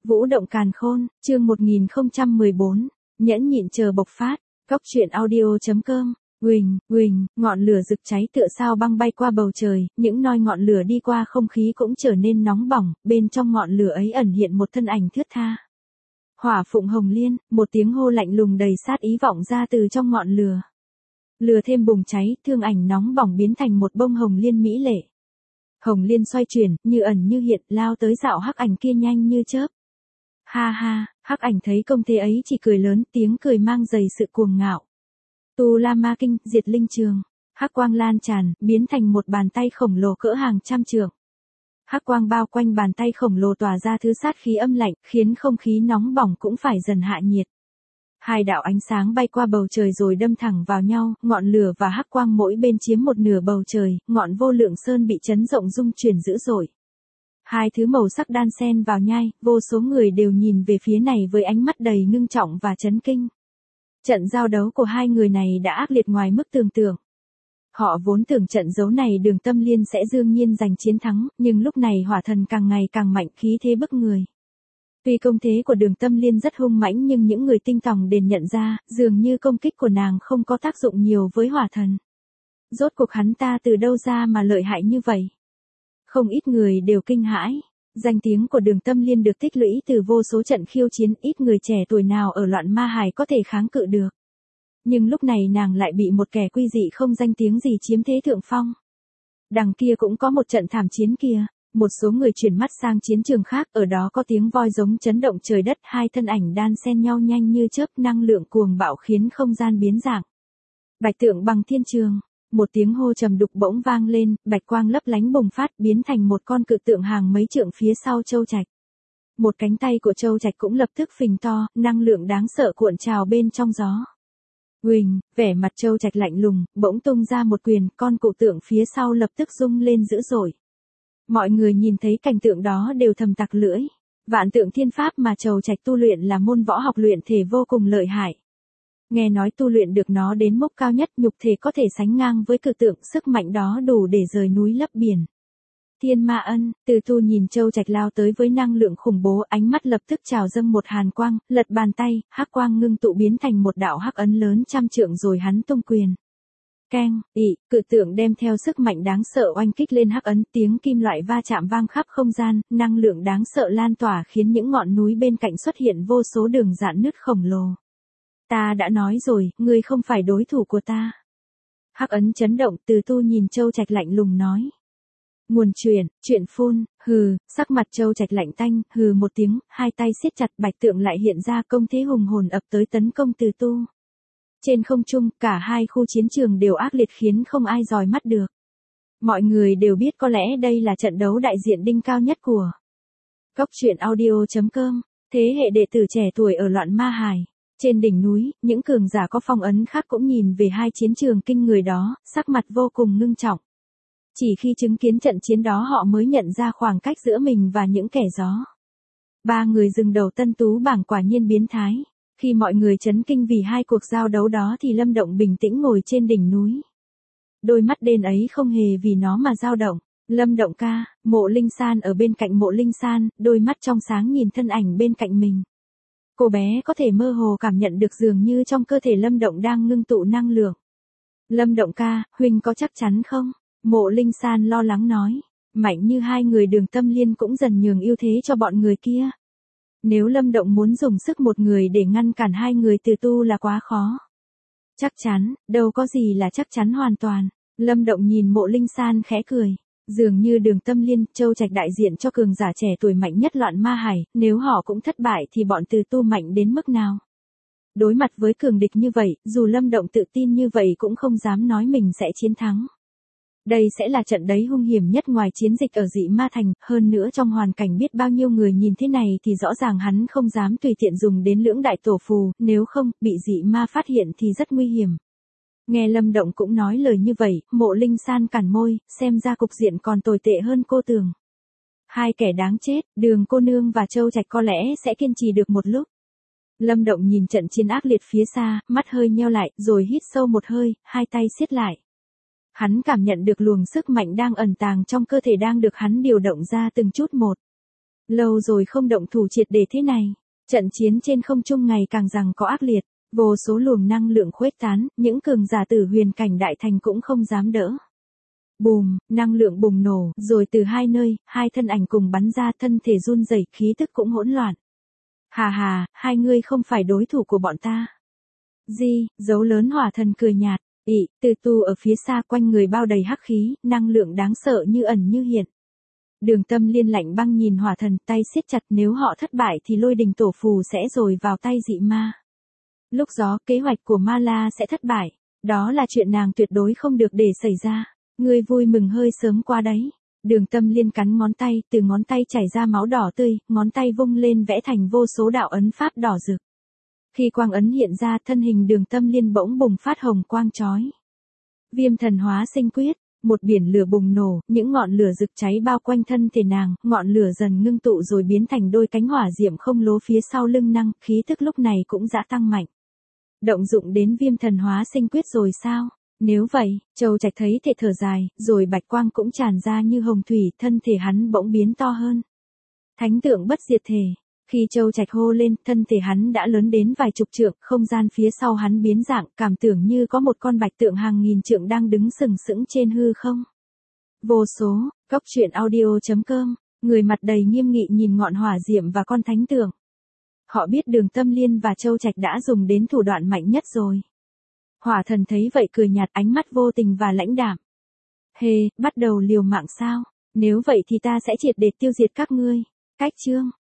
Vũ động càn khôn, chương 1014, nhẫn nhịn chờ bộc phát, góc truyện audio.com, Quỳnh, ngọn lửa rực cháy tựa sao băng bay qua bầu trời, những noi ngọn lửa đi qua không khí cũng trở nên nóng bỏng, bên trong ngọn lửa ấy ẩn hiện một thân ảnh thướt tha. Hỏa phụng hồng liên, một tiếng hô lạnh lùng đầy sát ý vọng ra từ trong ngọn lửa. Lửa thêm bùng cháy, thương ảnh nóng bỏng biến thành một bông hồng liên mỹ lệ. Hồng liên xoay chuyển, như ẩn như hiện, lao tới dạo hắc ảnh kia nhanh như chớp. Ha ha, hắc ảnh thấy công thế ấy chỉ cười lớn, tiếng cười mang đầy sự cuồng ngạo. Tu La Ma Kinh, diệt linh trường. Hắc quang lan tràn, biến thành một bàn tay khổng lồ cỡ hàng trăm trượng. Hắc quang bao quanh bàn tay khổng lồ tỏa ra thứ sát khí âm lạnh, khiến không khí nóng bỏng cũng phải dần hạ nhiệt. Hai đạo ánh sáng bay qua bầu trời rồi đâm thẳng vào nhau, ngọn lửa và hắc quang mỗi bên chiếm một nửa bầu trời, ngọn vô lượng sơn bị chấn rộng rung chuyển dữ dội. Hai thứ màu sắc đan xen vào nhau, vô số người đều nhìn về phía này với ánh mắt đầy ngưng trọng và chấn kinh. Trận giao đấu của hai người này đã ác liệt ngoài mức tưởng tượng. Họ vốn tưởng trận đấu này Đường Tâm Liên sẽ đương nhiên giành chiến thắng, nhưng lúc này hỏa thần càng ngày càng mạnh, khí thế bức người. Tuy công thế của Đường Tâm Liên rất hung mãnh nhưng những người tinh tòng đều nhận ra, dường như công kích của nàng không có tác dụng nhiều với hỏa thần. Rốt cuộc hắn ta từ đâu ra mà lợi hại như vậy? Không ít người đều kinh hãi. Danh tiếng của Đường Tâm Liên được tích lũy từ vô số trận khiêu chiến, ít người trẻ tuổi nào ở loạn ma hải có thể kháng cự được. Nhưng lúc này nàng lại bị một kẻ quy dị không danh tiếng gì chiếm thế thượng phong. Đằng kia cũng có một trận thảm chiến kia. Một số người chuyển mắt sang chiến trường khác, ở đó có tiếng voi giống chấn động trời đất, hai thân ảnh đan xen nhau nhanh như chớp, năng lượng cuồng bạo khiến không gian biến dạng. Bạch tượng bằng thiên trường, một tiếng hô trầm đục bỗng vang lên, bạch quang lấp lánh bùng phát, biến thành một con cự tượng hàng mấy trượng phía sau Châu Trạch. Một cánh tay của Châu Trạch cũng lập tức phình to, năng lượng đáng sợ cuộn trào bên trong gió. Quỳnh, vẻ mặt Châu Trạch lạnh lùng, bỗng tung ra một quyền, con cự tượng phía sau lập tức rung lên dữ dội. Mọi người nhìn thấy cảnh tượng đó đều thầm tặc lưỡi. Vạn tượng thiên pháp mà Châu Trạch tu luyện là môn võ học luyện thể vô cùng lợi hại. Nghe nói tu luyện được nó đến mức cao nhất, nhục thể có thể sánh ngang với cự tượng, sức mạnh đó đủ để rời núi lấp biển. Thiên Ma Ân, Từ Tu nhìn Châu Trạch lao tới với năng lượng khủng bố, ánh mắt lập tức trào dâng một hàn quang, lật bàn tay, hắc quang ngưng tụ biến thành một đạo hắc ấn lớn trăm trượng rồi hắn tung quyền. Keng, cự tượng đem theo sức mạnh đáng sợ oanh kích lên hắc ấn, tiếng kim loại va chạm vang khắp không gian, năng lượng đáng sợ lan tỏa khiến những ngọn núi bên cạnh xuất hiện vô số đường rạn nứt khổng lồ. Ta đã nói rồi, ngươi không phải đối thủ của ta. Hắc ấn chấn động, Từ Tu nhìn Châu Trạch lạnh lùng nói. Nguồn chuyện phun, hừ, sắc mặt Châu Trạch lạnh tanh, hừ một tiếng, hai tay siết chặt, bạch tượng lại hiện ra, công thế hùng hồn ập tới tấn công Từ Tu. Trên không trung, cả hai khu chiến trường đều ác liệt khiến không ai dòi mắt được. Mọi người đều biết có lẽ đây là trận đấu đại diện đỉnh cao nhất của góc truyện audio.com, thế hệ đệ tử trẻ tuổi ở loạn ma hải. Trên đỉnh núi, những cường giả có phong ấn khác cũng nhìn về hai chiến trường kinh người đó, sắc mặt vô cùng ngưng trọng. Chỉ khi chứng kiến trận chiến đó họ mới nhận ra khoảng cách giữa mình và những kẻ gió. Ba người dừng đầu tân tú bảng quả nhiên biến thái. Khi mọi người chấn kinh vì hai cuộc giao đấu đó thì Lâm Động bình tĩnh ngồi trên đỉnh núi. Đôi mắt đen ấy không hề vì nó mà dao động. Lâm Động ca, Mộ Linh San ở bên cạnh Mộ Linh San, đôi mắt trong sáng nhìn thân ảnh bên cạnh mình. Cô bé có thể mơ hồ cảm nhận được dường như trong cơ thể Lâm Động đang ngưng tụ năng lượng. Lâm Động ca, huynh có chắc chắn không? Mộ Linh San lo lắng nói. Mạnh như hai người Đường Tâm Liên cũng dần nhường ưu thế cho bọn người kia. Nếu Lâm Động muốn dùng sức một người để ngăn cản hai người Từ Tu là quá khó. Chắc chắn, đâu có gì là chắc chắn hoàn toàn. Lâm Động nhìn Mộ Linh San khẽ cười. Dường như Đường Tâm Liên, Châu Trạch đại diện cho cường giả trẻ tuổi mạnh nhất loạn ma hải, nếu họ cũng thất bại thì bọn Từ Tu mạnh đến mức nào? Đối mặt với cường địch như vậy, dù Lâm Động tự tin như vậy cũng không dám nói mình sẽ chiến thắng. Đây sẽ là trận đấy hung hiểm nhất ngoài chiến dịch ở Dị Ma Thành, hơn nữa trong hoàn cảnh biết bao nhiêu người nhìn thế này thì rõ ràng hắn không dám tùy tiện dùng đến lưỡng đại tổ phù, nếu không, bị dị ma phát hiện thì rất nguy hiểm. Nghe Lâm Động cũng nói lời như vậy, Mộ Linh San cắn môi, xem ra cục diện còn tồi tệ hơn cô tưởng. Hai kẻ đáng chết, Đường cô nương và Châu Trạch có lẽ sẽ kiên trì được một lúc. Lâm Động nhìn trận chiến ác liệt phía xa, mắt hơi nheo lại, rồi hít sâu một hơi, hai tay siết lại. Hắn cảm nhận được luồng sức mạnh đang ẩn tàng trong cơ thể đang được hắn điều động ra từng chút một. Lâu rồi không động thủ triệt để thế này. Trận chiến trên không trung ngày càng rằng có ác liệt, vô số luồng năng lượng khuếch tán, những cường giả tử huyền cảnh đại thành cũng không dám đỡ. Bùm, năng lượng bùng nổ, rồi từ hai nơi, hai thân ảnh cùng bắn ra, thân thể run rẩy, khí tức cũng hỗn loạn. Hà hà, hai ngươi không phải đối thủ của bọn ta. Dấu lớn hỏa thần cười nhạt, từ tu ở phía xa quanh người bao đầy hắc khí, năng lượng đáng sợ như ẩn như hiện. Đường Tâm Liên lạnh băng nhìn hỏa thần, tay siết chặt, nếu họ thất bại thì lôi đình tổ phù sẽ rồi vào tay dị ma. Lúc đó kế hoạch của Ma La sẽ thất bại, đó là chuyện nàng tuyệt đối không được để xảy ra. Ngươi vui mừng hơi sớm qua đấy. Đường Tâm Liên cắn ngón tay, từ ngón tay chảy ra máu đỏ tươi, ngón tay vung lên vẽ thành vô số đạo ấn pháp đỏ rực. Khi quang ấn hiện ra, thân hình Đường Tâm Liên bỗng bùng phát hồng quang chói. Viêm thần hóa sinh quyết, một biển lửa bùng nổ, những ngọn lửa rực cháy bao quanh thân thể nàng, ngọn lửa dần ngưng tụ rồi biến thành đôi cánh hỏa diệm không lố phía sau lưng nàng, khí tức lúc này cũng đã tăng mạnh. Động dụng đến viêm thần hóa sinh quyết rồi sao? Nếu vậy, Châu Trạch thấy thể thở dài, rồi bạch quang cũng tràn ra như hồng thủy, thân thể hắn bỗng biến to hơn. Thánh tượng bất diệt thể. Khi Châu Trạch hô lên, thân thể hắn đã lớn đến vài chục trượng, không gian phía sau hắn biến dạng, cảm tưởng như có một con bạch tượng hàng nghìn trượng đang đứng sừng sững trên hư không. Vô số, Cốc truyện audio.com, người mặt đầy nghiêm nghị nhìn ngọn hỏa diệm và con thánh tượng. Họ biết Đường Tâm Liên và Châu Trạch đã dùng đến thủ đoạn mạnh nhất rồi. Hỏa thần thấy vậy cười nhạt, ánh mắt vô tình và lãnh đạm. Bắt đầu liều mạng sao? Nếu vậy thì ta sẽ triệt để tiêu diệt các ngươi. Cách chương